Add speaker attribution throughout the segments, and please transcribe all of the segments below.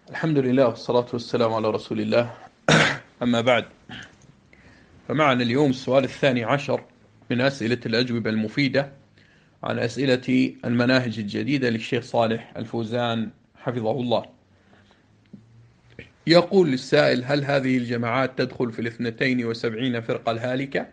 Speaker 1: الحمد لله والصلاة والسلام على رسول الله. أما بعد، فمعنا اليوم السؤال الثاني عشر من أسئلة الأجوبة المفيدة عن أسئلة المناهج الجديدة للشيخ صالح الفوزان حفظه الله. يقول السائل: هل هذه الجماعات تدخل في 72 فرقة الهالكة؟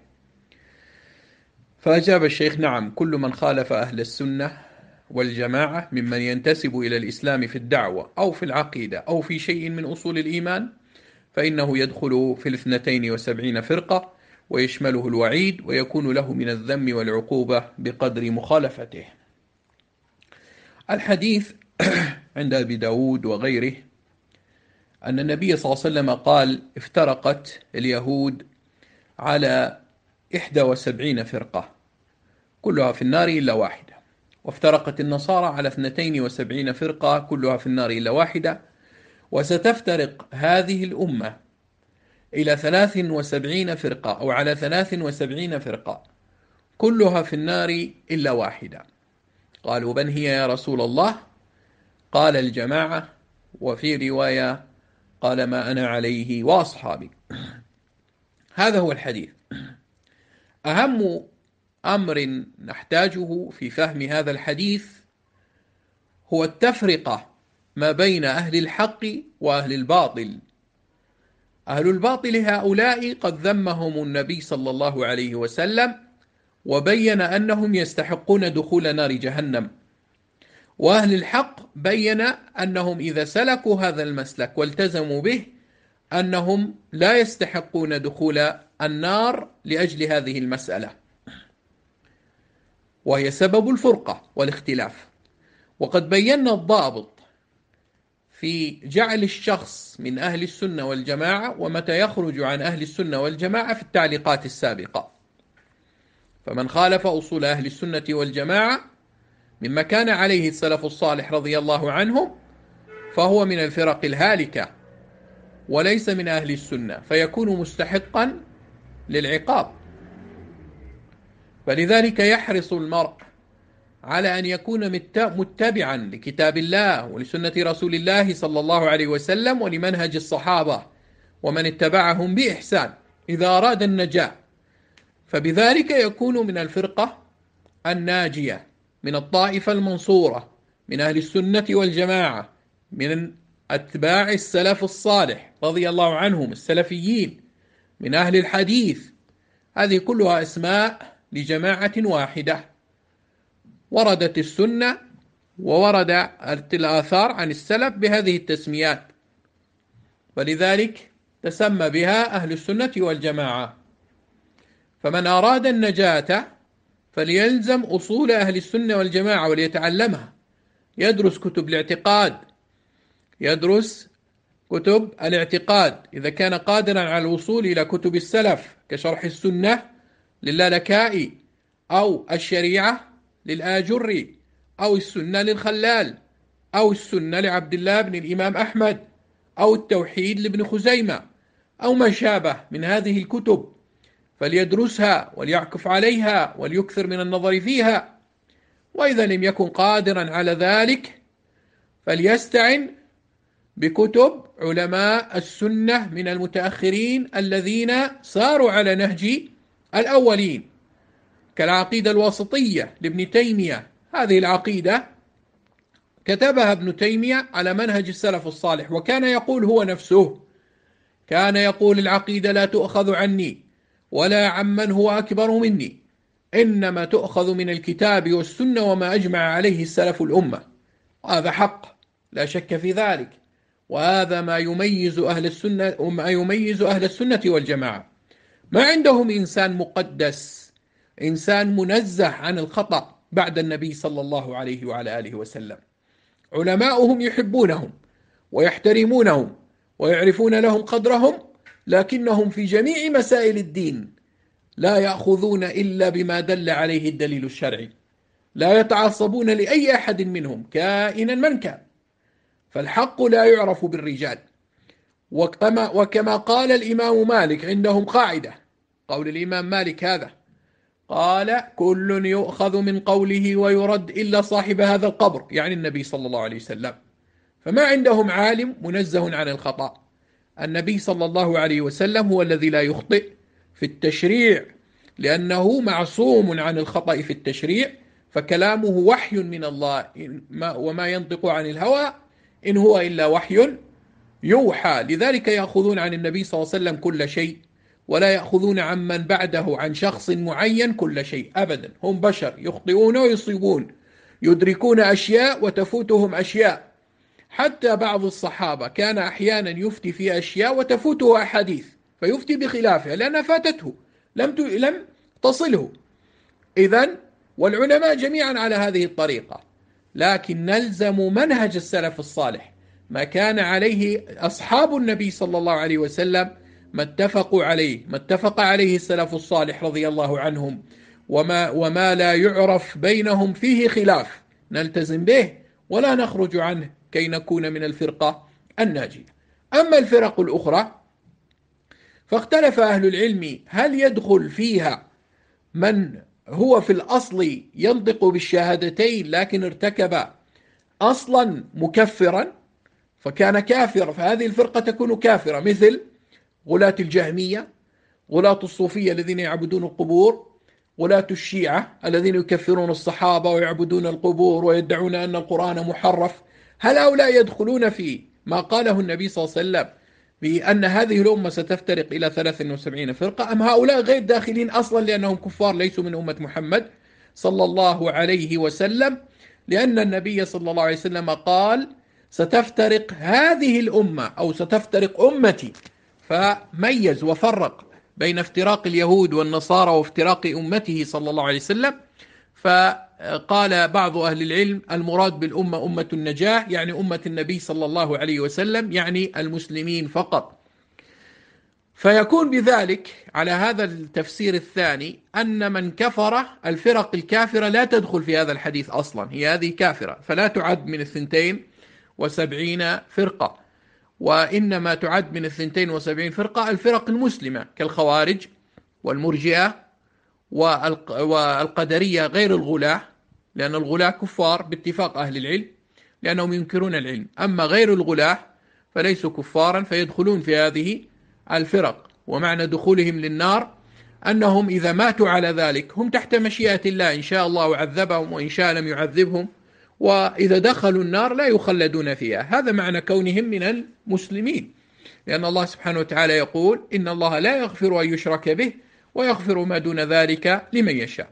Speaker 1: فأجاب الشيخ: نعم، كل من خالف أهل السنة والجماعة ممن ينتسب إلى الإسلام في الدعوة أو في العقيدة أو في شيء من أصول الإيمان فإنه يدخل في 72 فرقة، ويشمله الوعيد، ويكون له من الذم والعقوبة بقدر مخالفته. الحديث عند أبي داود وغيره أن النبي صلى الله عليه وسلم قال: افترقت اليهود على 71 فرقة كلها في النار إلا واحدة، وافترقت النصارى على 72 فرقة كلها في النار إلا واحدة، وستفترق هذه الأمة إلى 73 فرقة أو على 73 فرقة كلها في النار إلا واحدة. قالوا: من هي يا رسول الله؟ قال: الجماعة، وفي رواية قال: ما أنا عليه وأصحابي. هذا هو الحديث. أهم أمر نحتاجه في فهم هذا الحديث هو التفرقة ما بين أهل الحق وأهل الباطل. أهل الباطل هؤلاء قد ذمهم النبي صلى الله عليه وسلم، وبين أنهم يستحقون دخول نار جهنم. وأهل الحق بين أنهم إذا سلكوا هذا المسلك والتزموا به أنهم لا يستحقون دخول النار لأجل هذه المسألة، وهي سبب الفرقة والاختلاف. وقد بينا الضابط في جعل الشخص من أهل السنة والجماعة ومتى يخرج عن أهل السنة والجماعة في التعليقات السابقة. فمن خالف أصول أهل السنة والجماعة مما كان عليه السلف الصالح رضي الله عنهم فهو من الفرق الهالكة وليس من أهل السنة، فيكون مستحقا للعقاب. فلذلك يحرص المرء على أن يكون متبعا لكتاب الله ولسنة رسول الله صلى الله عليه وسلم ولمنهج الصحابة ومن اتبعهم بإحسان إذا أراد النجاة، فبذلك يكون من الفرقة الناجية، من الطائفة المنصورة، من أهل السنة والجماعة، من أتباع السلف الصالح رضي الله عنهم السلفيين، من أهل الحديث. هذه كلها أسماء لجماعة واحدة وردت السنة وورد الآثار عن السلف بهذه التسميات، فلذلك تسمى بها أهل السنة والجماعة. فمن أراد النجاة فليلزم أصول أهل السنة والجماعة وليتعلمها، يدرس كتب الاعتقاد، يدرس كتب الاعتقاد إذا كان قادرا على الوصول إلى كتب السلف كشرح السنة للالكائي، أو الشريعة للآجري، أو السنة للخلال، أو السنة لعبد الله بن الإمام أحمد، أو التوحيد لابن خزيمة، أو ما شابه من هذه الكتب، فليدرسها وليعكف عليها وليكثر من النظر فيها. وإذا لم يكن قادرا على ذلك فليستعن بكتب علماء السنة من المتأخرين الذين ساروا على نهج الأولين، كالعقيدة الواسطية لابن تيمية. هذه العقيدة كتبها ابن تيمية على منهج السلف الصالح، وكان يقول هو نفسه، كان يقول: العقيدة لا تؤخذ عني ولا عمن هو أكبر مني، إنما تؤخذ من الكتاب والسنة وما أجمع عليه السلف الأمة. هذا حق لا شك في ذلك، وهذا ما يميز أهل السنة وما يميز أهل السنة والجماعة. ما عندهم إنسان مقدس، إنسان منزه عن الخطأ بعد النبي صلى الله عليه وعلى آله وسلم. علماؤهم يحبونهم ويحترمونهم ويعرفون لهم قدرهم، لكنهم في جميع مسائل الدين لا يأخذون إلا بما دل عليه الدليل الشرعي، لا يتعصبون لأي أحد منهم كائنا من كان، فالحق لا يعرف بالرجال. وكما قال الإمام مالك، عندهم قاعدة، قول الإمام مالك هذا، قال: كل يؤخذ من قوله ويرد إلا صاحب هذا القبر، يعني النبي صلى الله عليه وسلم. فما عندهم عالم منزه عن الخطأ. النبي صلى الله عليه وسلم هو الذي لا يخطئ في التشريع، لأنه معصوم عن الخطأ في التشريع، فكلامه وحي من الله، وما ينطق عن الهوى إن هو إلا وحي يوحى. لذلك يأخذون عن النبي صلى الله عليه وسلم كل شيء، ولا يأخذون عن من بعده عن شخص معين كل شيء أبدا. هم بشر يخطئون ويصيبون، يدركون أشياء وتفوتهم أشياء. حتى بعض الصحابة كان أحيانا يفتي في أشياء وتفوته أحاديث، فيفتي بخلافها لأنها فاتته، لم تصله. إذن والعلماء جميعا على هذه الطريقة، لكن نلزم منهج السلف الصالح، ما كان عليه أصحاب النبي صلى الله عليه وسلم، ما اتفقوا عليه، ما اتفق عليه السلف الصالح رضي الله عنهم، وما لا يعرف بينهم فيه خلاف نلتزم به ولا نخرج عنه كي نكون من الفرقة الناجية. أما الفرق الأخرى فاختلف أهل العلم هل يدخل فيها من هو في الأصل ينطق بالشهادتين لكن ارتكب أصلا مكفرا فكان كافر، فهذه الفرقة تكون كافرة، مثل غلاة الجهمية، غلاة الصوفية الذين يعبدون القبور، غلاة الشيعة الذين يكفرون الصحابة ويعبدون القبور ويدعون أن القرآن محرف. هل هؤلاء يدخلون في ما قاله النبي صلى الله عليه وسلم بأن هذه الأمة ستفترق إلى 73 فرقة، أم هؤلاء غير داخلين أصلا لأنهم كفار ليسوا من أمة محمد صلى الله عليه وسلم؟ لأن النبي صلى الله عليه وسلم قال ستفترق هذه الأمة أو ستفترق أمتي، فميز وفرق بين افتراق اليهود والنصارى وافتراق أمته صلى الله عليه وسلم. فقال بعض أهل العلم المراد بالأمة أمة النجاة، يعني أمة النبي صلى الله عليه وسلم، يعني المسلمين فقط. فيكون بذلك على هذا التفسير الثاني أن من كفر الفرق الكافرة لا تدخل في هذا الحديث أصلا، هي هذه كافرة فلا تعد من 72 فرقة، وإنما تعد من 72 فرقة الفرق المسلمة كالخوارج والمرجئة والقدرية غير الغلاة، لأن الغلاة كفار باتفاق أهل العلم لأنهم ينكرون العلم، أما غير الغلاة فليسوا كفارا فيدخلون في هذه الفرق. ومعنى دخولهم للنار أنهم إذا ماتوا على ذلك هم تحت مشيئة الله، إن شاء الله عذبهم وإن شاء لم يعذبهم، وإذا دخلوا النار لا يخلدون فيها. هذا معنى كونهم من المسلمين، لأن الله سبحانه وتعالى يقول إن الله لا يغفر أن يشرك به ويغفر ما دون ذلك لمن يشاء.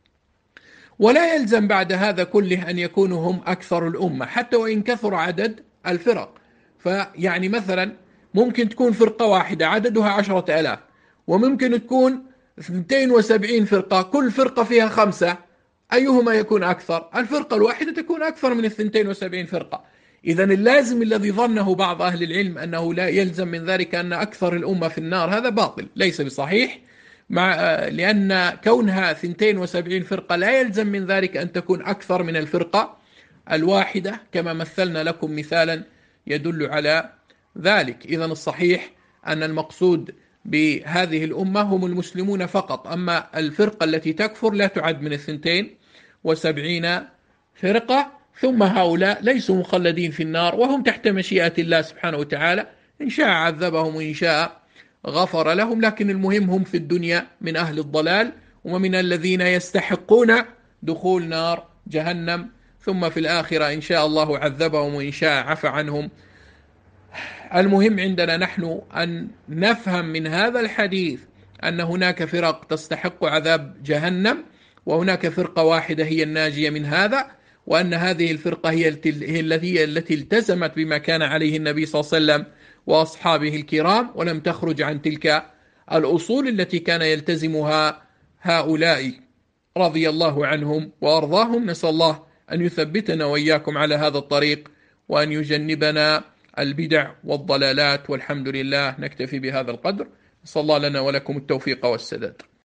Speaker 1: ولا يلزم بعد هذا كله أن يكونوا هم أكثر الأمة حتى وإن كثر عدد الفرق. فيعني مثلا ممكن تكون فرقة واحدة عددها 10,000، وممكن تكون 72 فرقة كل فرقة فيها 5، أيهما يكون أكثر؟ الفرقة الواحدة تكون أكثر من 72 فرقة. إذن اللازم الذي ظنه بعض أهل العلم أنه لا يلزم من ذلك أن أكثر الأمة في النار، هذا باطل ليس بصحيح، لأن كونها 72 فرقة لا يلزم من ذلك أن تكون أكثر من الفرقة الواحدة، كما مثلنا لكم مثالا يدل على ذلك. إذن الصحيح أن المقصود بهذه الأمة هم المسلمون فقط، أما الفرقة التي تكفر لا تعد من 72 فرقة. ثم هؤلاء ليسوا مخلدين في النار وهم تحت مشيئة الله سبحانه وتعالى، إن شاء عذبهم وإن شاء غفر لهم، لكن المهم هم في الدنيا من أهل الضلال ومن الذين يستحقون دخول نار جهنم، ثم في الآخرة إن شاء الله عذبهم وإن شاء عفى عنهم. المهم عندنا نحن أن نفهم من هذا الحديث أن هناك فرق تستحق عذاب جهنم، وهناك فرقة واحدة هي الناجية من هذا، وأن هذه الفرقة هي التي التزمت بما كان عليه النبي صلى الله عليه وسلم وأصحابه الكرام، ولم تخرج عن تلك الأصول التي كان يلتزمها هؤلاء رضي الله عنهم وأرضاهم. نسأل الله أن يثبتنا وإياكم على هذا الطريق وأن يجنبنا البدع والضلالات، والحمد لله. نكتفي بهذا القدر، نسأل الله لنا ولكم التوفيق والسداد.